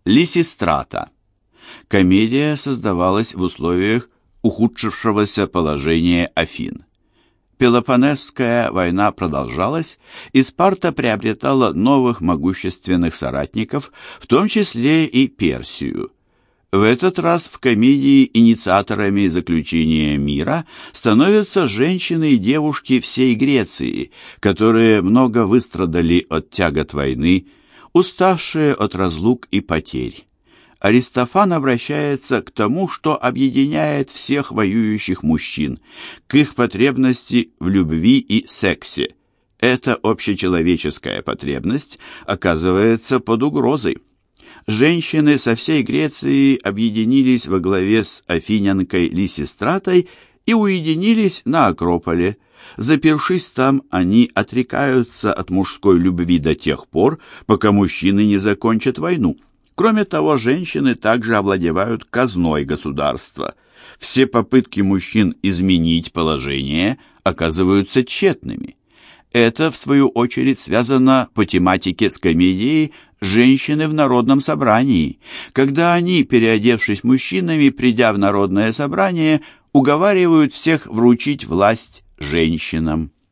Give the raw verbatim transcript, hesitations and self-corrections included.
Лисистрата. Комедия создавалась в условиях ухудшившегося положения Афин. Пелопоннесская война продолжалась, и Спарта приобретала новых могущественных соратников, в том числе и Персию. В этот раз в комедии инициаторами заключения мира становятся женщины и девушки всей Греции, которые много выстрадали от тягот войны, уставшие от разлук и потерь. Аристофан обращается к тому, что объединяет всех воюющих мужчин, к их потребности в любви и сексе. Эта общечеловеческая потребность оказывается под угрозой. Женщины со всей Греции объединились во главе с афинянкой Лисистратой и уединились на Акрополе. Запершись там, они отрекаются от мужской любви до тех пор, пока мужчины не закончат войну. Кроме того, женщины также овладевают казной государства. Все попытки мужчин изменить положение оказываются тщетными. Это, в свою очередь, связано по тематике с комедией «Женщины в народном собрании», когда они, переодевшись мужчинами, придя в народное собрание, уговаривают всех вручить власть женщинам.